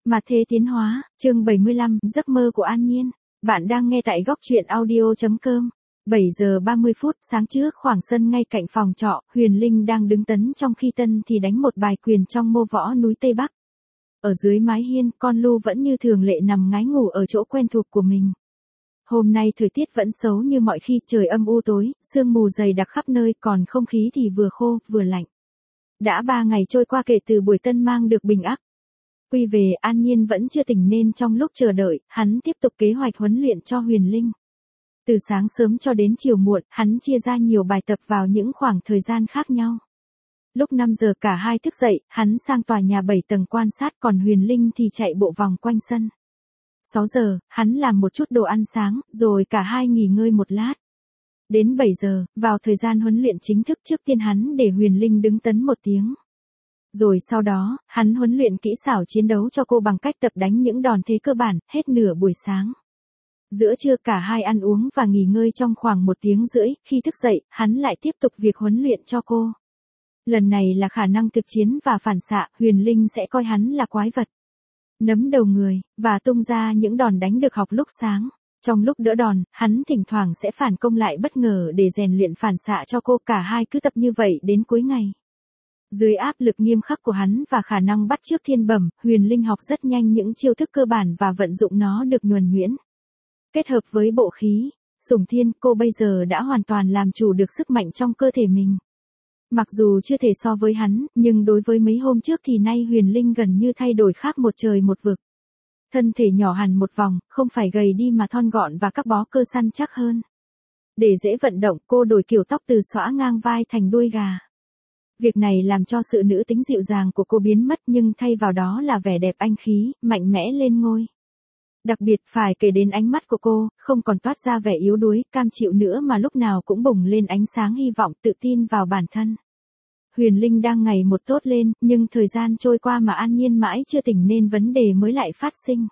Mà thế tiến hóa, chương 75, giấc mơ của An Nhiên. Bạn đang nghe tại góc truyện audio.com. 7 giờ 30 phút sáng trước khoảng sân ngay cạnh phòng trọ, Huyền Linh đang đứng tấn trong khi Tân thì đánh một bài quyền trong mô võ núi Tây Bắc. Ở dưới mái hiên, con Lu vẫn như thường lệ nằm ngái ngủ ở chỗ quen thuộc của mình. Hôm nay thời tiết vẫn xấu như mọi khi, trời âm u tối, sương mù dày đặc khắp nơi, còn không khí thì vừa khô, vừa lạnh. Đã 3 ngày trôi qua kể từ buổi Tân mang được bình ắc quy về, An Nhiên vẫn chưa tỉnh nên trong lúc chờ đợi, hắn tiếp tục kế hoạch huấn luyện cho Huyền Linh. Từ sáng sớm cho đến chiều muộn, hắn chia ra nhiều bài tập vào những khoảng thời gian khác nhau. Lúc 5 giờ cả hai thức dậy, hắn sang tòa nhà 7 tầng quan sát, còn Huyền Linh thì chạy bộ vòng quanh sân. 6 giờ, hắn làm một chút đồ ăn sáng, rồi cả hai nghỉ ngơi một lát. Đến 7 giờ, vào thời gian huấn luyện chính thức, trước tiên hắn để Huyền Linh đứng tấn 1 tiếng. Rồi sau đó, hắn huấn luyện kỹ xảo chiến đấu cho cô bằng cách tập đánh những đòn thế cơ bản, hết nửa buổi sáng. Giữa trưa cả hai ăn uống và nghỉ ngơi trong khoảng 1 tiếng rưỡi, khi thức dậy, hắn lại tiếp tục việc huấn luyện cho cô. Lần này là khả năng thực chiến và phản xạ, Huyền Linh sẽ coi hắn là quái vật. Nấm đầu người, và tung ra những đòn đánh được học lúc sáng. Trong lúc đỡ đòn, hắn thỉnh thoảng sẽ phản công lại bất ngờ để rèn luyện phản xạ cho cô, cả hai cứ tập như vậy đến cuối ngày. Dưới áp lực nghiêm khắc của hắn và khả năng bắt chước thiên bẩm, Huyền Linh học rất nhanh những chiêu thức cơ bản và vận dụng nó được nhuần nhuyễn. Kết hợp với bộ khí, sủng thiên, cô bây giờ đã hoàn toàn làm chủ được sức mạnh trong cơ thể mình. Mặc dù chưa thể so với hắn, nhưng đối với mấy hôm trước thì nay Huyền Linh gần như thay đổi khác một trời một vực. Thân thể nhỏ hẳn một vòng, không phải gầy đi mà thon gọn và các bó cơ săn chắc hơn. Để dễ vận động, cô đổi kiểu tóc từ xõa ngang vai thành đuôi gà. Việc này làm cho sự nữ tính dịu dàng của cô biến mất, nhưng thay vào đó là vẻ đẹp anh khí, mạnh mẽ lên ngôi. Đặc biệt phải kể đến ánh mắt của cô, không còn toát ra vẻ yếu đuối, cam chịu nữa mà lúc nào cũng bùng lên ánh sáng hy vọng, tự tin vào bản thân. Huyền Linh đang ngày một tốt lên, nhưng thời gian trôi qua mà An Nhiên mãi chưa tỉnh nên vấn đề mới lại phát sinh.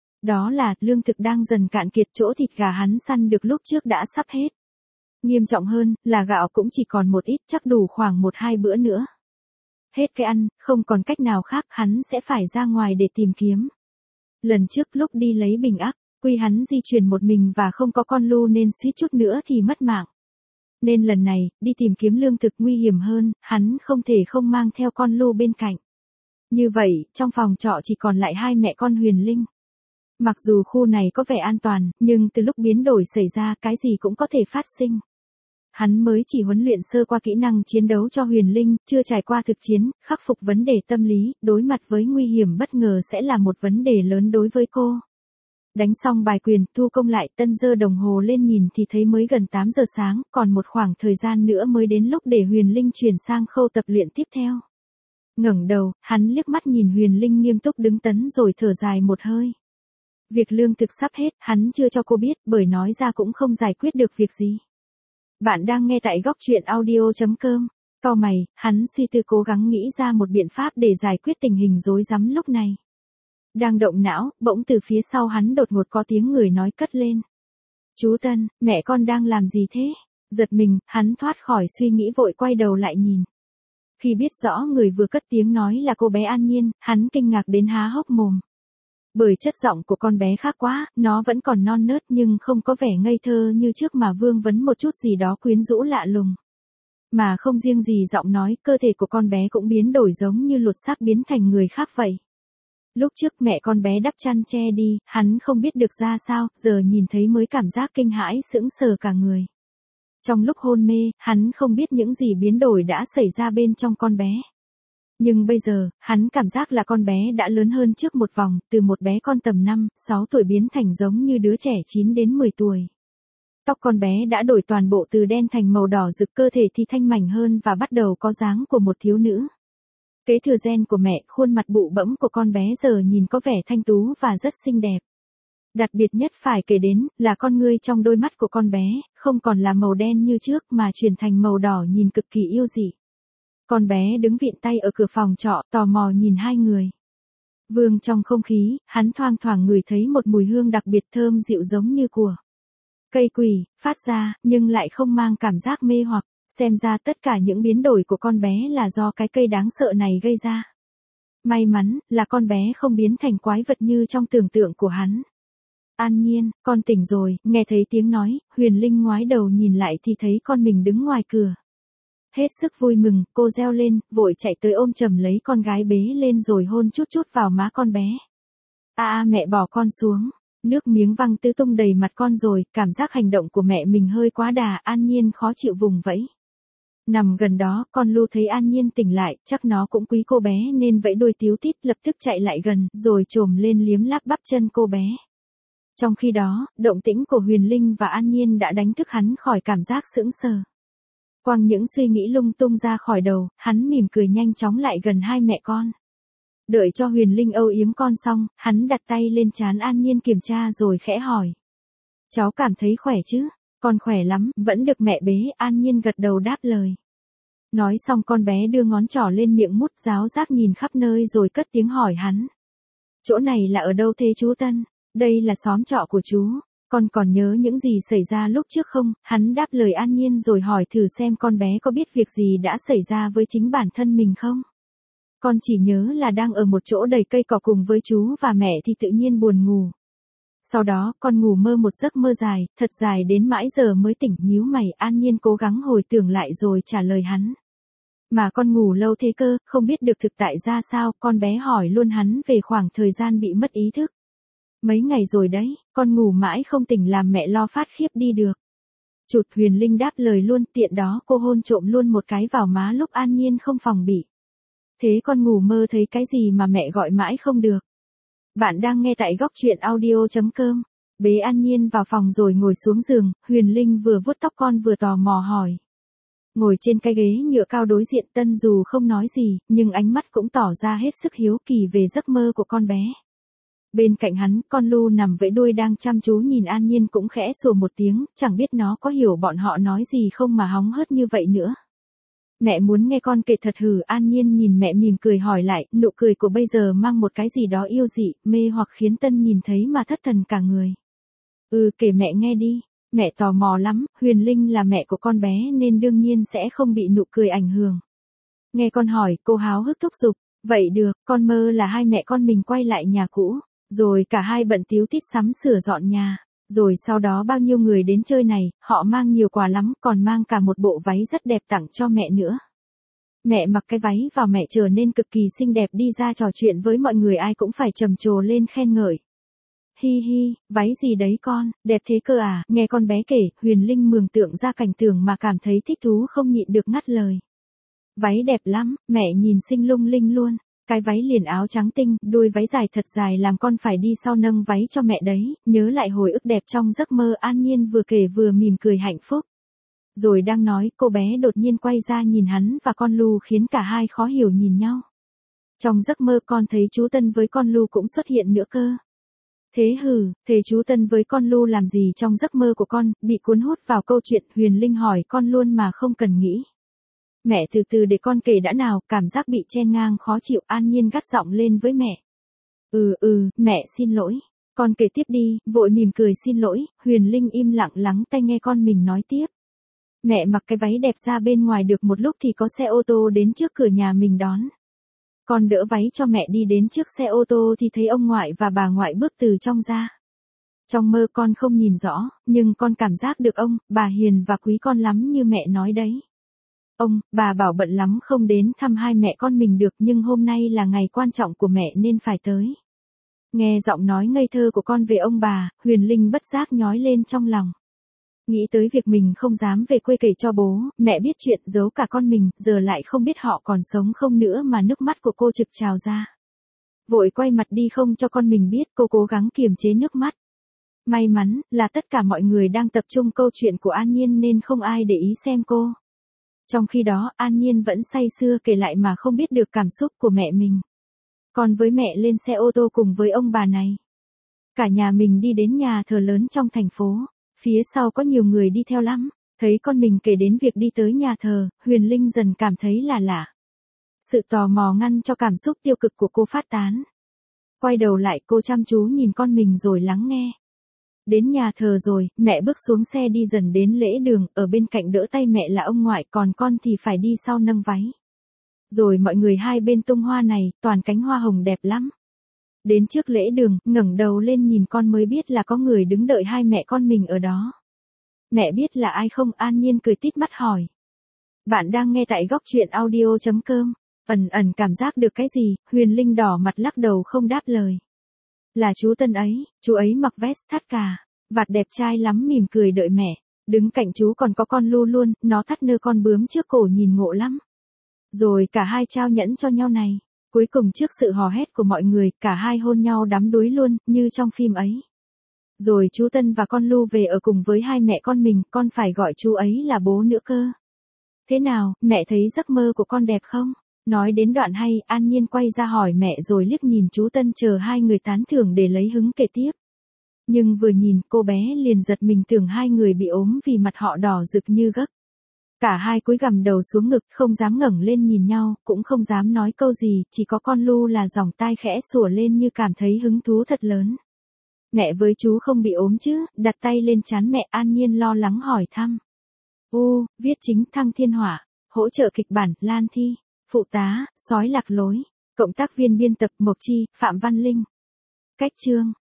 Đó là, lương thực đang dần cạn kiệt, chỗ thịt gà hắn săn được lúc trước đã sắp hết. Nghiêm trọng hơn, là gạo cũng chỉ còn một ít, chắc đủ khoảng 1-2 bữa nữa. Hết cái ăn, không còn cách nào khác, hắn sẽ phải ra ngoài để tìm kiếm. Lần trước lúc đi lấy bình ắc quy, hắn di chuyển một mình và không có con Lu nên suýt chút nữa thì mất mạng. Nên lần này, đi tìm kiếm lương thực nguy hiểm hơn, hắn không thể không mang theo con Lu bên cạnh. Như vậy, trong phòng trọ chỉ còn lại hai mẹ con Huyền Linh. Mặc dù khu này có vẻ an toàn, nhưng từ lúc biến đổi xảy ra, cái gì cũng có thể phát sinh. Hắn mới chỉ huấn luyện sơ qua kỹ năng chiến đấu cho Huyền Linh, chưa trải qua thực chiến, khắc phục vấn đề tâm lý, đối mặt với nguy hiểm bất ngờ sẽ là một vấn đề lớn đối với cô. Đánh xong bài quyền, thu công lại, Tân giơ đồng hồ lên nhìn thì thấy mới gần 8 giờ sáng, còn một khoảng thời gian nữa mới đến lúc để Huyền Linh chuyển sang khâu tập luyện tiếp theo. Ngẩng đầu, hắn liếc mắt nhìn Huyền Linh nghiêm túc đứng tấn rồi thở dài một hơi. Việc lương thực sắp hết, hắn chưa cho cô biết, bởi nói ra cũng không giải quyết được việc gì. Bạn đang nghe tại góc truyện audio.com. Cau mày, hắn suy tư cố gắng nghĩ ra một biện pháp để giải quyết tình hình rối rắm lúc này. Đang động não, bỗng từ phía sau hắn đột ngột có tiếng người nói cất lên. Chú Tân, mẹ con đang làm gì thế? Giật mình, hắn thoát khỏi suy nghĩ vội quay đầu lại nhìn. Khi biết rõ người vừa cất tiếng nói là cô bé An Nhiên, hắn kinh ngạc đến há hốc mồm. Bởi chất giọng của con bé khác quá, nó vẫn còn non nớt nhưng không có vẻ ngây thơ như trước mà vương vấn một chút gì đó quyến rũ lạ lùng. Mà không riêng gì giọng nói, cơ thể của con bé cũng biến đổi giống như lột xác biến thành người khác vậy. Lúc trước mẹ con bé đắp chăn che đi, hắn không biết được ra sao, giờ nhìn thấy mới cảm giác kinh hãi sững sờ cả người. Trong lúc hôn mê, hắn không biết những gì biến đổi đã xảy ra bên trong con bé. Nhưng bây giờ, hắn cảm giác là con bé đã lớn hơn trước một vòng, từ một bé con tầm 5-6 tuổi biến thành giống như đứa trẻ 9 đến 10 tuổi. Tóc con bé đã đổi toàn bộ từ đen thành màu đỏ rực, cơ thể thì thanh mảnh hơn và bắt đầu có dáng của một thiếu nữ. Kế thừa gen của mẹ, khuôn mặt bụ bẫm của con bé giờ nhìn có vẻ thanh tú và rất xinh đẹp. Đặc biệt nhất phải kể đến, là con ngươi trong đôi mắt của con bé, không còn là màu đen như trước mà chuyển thành màu đỏ nhìn cực kỳ yêu dị. Con bé đứng vịn tay ở cửa phòng trọ, tò mò nhìn hai người. Vương trong không khí, hắn thoang thoảng ngửi thấy một mùi hương đặc biệt thơm dịu giống như của cây quỳ, phát ra, nhưng lại không mang cảm giác mê hoặc. Xem ra tất cả những biến đổi của con bé là do cái cây đáng sợ này gây ra. May mắn, là con bé không biến thành quái vật như trong tưởng tượng của hắn. An Nhiên, con tỉnh rồi, nghe thấy tiếng nói, Huyền Linh ngoái đầu nhìn lại thì thấy con mình đứng ngoài cửa. Hết sức vui mừng, cô reo lên, vội chạy tới ôm chầm lấy con gái bế lên rồi hôn chút chút vào má con bé. Mẹ bỏ con xuống. Nước miếng văng tứ tung đầy mặt con rồi, cảm giác hành động của mẹ mình hơi quá đà, An Nhiên khó chịu vùng vẫy. Nằm gần đó, con Lu thấy An Nhiên tỉnh lại, chắc nó cũng quý cô bé nên vẫy đuôi tíu tít lập tức chạy lại gần, rồi chồm lên liếm láp bắp chân cô bé. Trong khi đó, động tĩnh của Huyền Linh và An Nhiên đã đánh thức hắn khỏi cảm giác sững sờ. Quăng những suy nghĩ lung tung ra khỏi đầu, hắn mỉm cười nhanh chóng lại gần hai mẹ con. Đợi cho Huyền Linh âu yếm con xong, hắn đặt tay lên trán An Nhiên kiểm tra rồi khẽ hỏi. Cháu cảm thấy khỏe chứ? Con khỏe lắm, vẫn được mẹ bế, An Nhiên gật đầu đáp lời. Nói xong con bé đưa ngón trỏ lên miệng mút giáo giác nhìn khắp nơi rồi cất tiếng hỏi hắn. Chỗ này là ở đâu thế chú Tân? Đây là xóm trọ của chú. Con còn nhớ những gì xảy ra lúc trước không? Hắn đáp lời An Nhiên rồi hỏi thử xem con bé có biết việc gì đã xảy ra với chính bản thân mình không? Con chỉ nhớ là đang ở một chỗ đầy cây cỏ cùng với chú và mẹ thì tự nhiên buồn ngủ. Sau đó, con ngủ mơ một giấc mơ dài, thật dài đến mãi giờ mới tỉnh, nhíu mày. An Nhiên cố gắng hồi tưởng lại rồi trả lời hắn. Mà con ngủ lâu thế cơ, không biết được thực tại ra sao, con bé hỏi luôn hắn về khoảng thời gian bị mất ý thức. Mấy ngày rồi đấy, con ngủ mãi không tỉnh làm mẹ lo phát khiếp đi được. Chụt, Huyền Linh đáp lời luôn, tiện đó cô hôn trộm luôn một cái vào má lúc An Nhiên không phòng bị. Thế con ngủ mơ thấy cái gì mà mẹ gọi mãi không được? Bạn đang nghe tại góc truyện audio.com. Bế An Nhiên vào phòng rồi ngồi xuống giường, Huyền Linh vừa vuốt tóc con vừa tò mò hỏi. Ngồi trên cái ghế nhựa cao đối diện Tân dù không nói gì, nhưng ánh mắt cũng tỏ ra hết sức hiếu kỳ về giấc mơ của con bé. Bên cạnh hắn, con Lu nằm vẫy đuôi đang chăm chú nhìn An Nhiên cũng khẽ sủa một tiếng, chẳng biết nó có hiểu bọn họ nói gì không mà hóng hớt như vậy nữa. Mẹ muốn nghe con kể thật hử? An Nhiên nhìn mẹ mỉm cười hỏi lại, nụ cười của bây giờ mang một cái gì đó yêu dị, mê hoặc khiến Tân nhìn thấy mà thất thần cả người. Kể mẹ nghe đi. Mẹ tò mò lắm, Huyền Linh là mẹ của con bé nên đương nhiên sẽ không bị nụ cười ảnh hưởng. Nghe con hỏi, cô háo hức thúc giục. Vậy được, con mơ là hai mẹ con mình quay lại nhà cũ, rồi cả hai bận tíu tít sắm sửa dọn nhà. Rồi sau đó bao nhiêu người đến chơi này, họ mang nhiều quà lắm, còn mang cả một bộ váy rất đẹp tặng cho mẹ nữa. Mẹ mặc cái váy vào mẹ trở nên cực kỳ xinh đẹp, đi ra trò chuyện với mọi người ai cũng phải trầm trồ lên khen ngợi. Hi hi, váy gì đấy con, đẹp thế cơ à? Nghe con bé kể, Huyền Linh mường tượng ra cảnh tượng mà cảm thấy thích thú không nhịn được ngắt lời. Váy đẹp lắm, mẹ nhìn xinh lung linh luôn. Cái váy liền áo trắng tinh, đuôi váy dài thật dài làm con phải đi sau nâng váy cho mẹ đấy. Nhớ lại hồi ức đẹp trong giấc mơ, An Nhiên vừa kể vừa mỉm cười hạnh phúc. Rồi đang nói, cô bé đột nhiên quay ra nhìn hắn và con Lu khiến cả hai khó hiểu nhìn nhau. Trong giấc mơ con thấy chú Tân với con Lu cũng xuất hiện nữa cơ. Thế chú Tân với con Lu làm gì trong giấc mơ của con? Bị cuốn hút vào câu chuyện, Huyền Linh hỏi con luôn mà không cần nghĩ. Mẹ từ từ để con kể đã nào, cảm giác bị chen ngang khó chịu. An Nhiên gắt giọng lên với mẹ. Mẹ xin lỗi. Con kể tiếp đi, vội mỉm cười xin lỗi. Huyền Linh im lặng lắng tai nghe con mình nói tiếp. Mẹ mặc cái váy đẹp ra bên ngoài được một lúc thì có xe ô tô đến trước cửa nhà mình đón. Con đỡ váy cho mẹ đi đến trước xe ô tô thì thấy ông ngoại và bà ngoại bước từ trong ra. Trong mơ con không nhìn rõ, nhưng con cảm giác được ông, bà hiền và quý con lắm như mẹ nói đấy. Ông, bà bảo bận lắm không đến thăm hai mẹ con mình được, nhưng hôm nay là ngày quan trọng của mẹ nên phải tới. Nghe giọng nói ngây thơ của con về ông bà, Huyền Linh bất giác nhói lên trong lòng. Nghĩ tới việc mình không dám về quê kể cho bố, mẹ biết chuyện giấu cả con mình, giờ lại không biết họ còn sống không nữa mà nước mắt của cô trực trào ra. Vội quay mặt đi không cho con mình biết, cô cố gắng kiềm chế nước mắt. May mắn, là tất cả mọi người đang tập trung câu chuyện của An Nhiên nên không ai để ý xem cô. Trong khi đó, An Nhiên vẫn say sưa kể lại mà không biết được cảm xúc của mẹ mình. Con với mẹ lên xe ô tô cùng với ông bà này. Cả nhà mình đi đến nhà thờ lớn trong thành phố. Phía sau có nhiều người đi theo lắm. Thấy con mình kể đến việc đi tới nhà thờ, Huyền Linh dần cảm thấy là lạ. Sự tò mò ngăn cho cảm xúc tiêu cực của cô phát tán. Quay đầu lại cô chăm chú nhìn con mình rồi lắng nghe. Đến nhà thờ rồi, mẹ bước xuống xe đi dần đến lễ đường, ở bên cạnh đỡ tay mẹ là ông ngoại, còn con thì phải đi sau nâng váy. Rồi mọi người hai bên tung hoa này, toàn cánh hoa hồng đẹp lắm. Đến trước lễ đường, ngẩng đầu lên nhìn con mới biết là có người đứng đợi hai mẹ con mình ở đó. Mẹ biết là ai không? An Nhiên cười tít mắt hỏi. Bạn đang nghe tại góc truyện audio.com. Ẩn ẩn cảm giác được cái gì, Huyền Linh đỏ mặt lắc đầu không đáp lời. Là chú Tân ấy, chú ấy mặc vest thắt cà, vạt đẹp trai lắm, mỉm cười đợi mẹ. Đứng cạnh chú còn có con Lu luôn, nó thắt nơ con bướm trước cổ nhìn ngộ lắm. Rồi cả hai trao nhẫn cho nhau này. Cuối cùng trước sự hò hét của mọi người, cả hai hôn nhau đắm đuối luôn, như trong phim ấy. Rồi chú Tân và con Lu về ở cùng với hai mẹ con mình, con phải gọi chú ấy là bố nữa cơ. Thế nào, mẹ thấy giấc mơ của con đẹp không? Nói đến đoạn hay, An Nhiên quay ra hỏi mẹ rồi liếc nhìn chú Tân chờ hai người tán thưởng để lấy hứng kể tiếp. Nhưng vừa nhìn, cô bé liền giật mình tưởng hai người bị ốm vì mặt họ đỏ rực như gấc. Cả hai cúi gằm đầu xuống ngực, không dám ngẩng lên nhìn nhau, cũng không dám nói câu gì, chỉ có con Lu là giòng tai khẽ sủa lên như cảm thấy hứng thú thật lớn. Mẹ với chú không bị ốm chứ? Đặt tay lên trán mẹ, An Nhiên lo lắng hỏi thăm. Viết chính Thăng Thiên Hỏa, hỗ trợ kịch bản Lan Thi, phụ tá, Sói Lạc Lối, cộng tác viên biên tập Mộc Chi, Phạm Văn Linh. Cách chương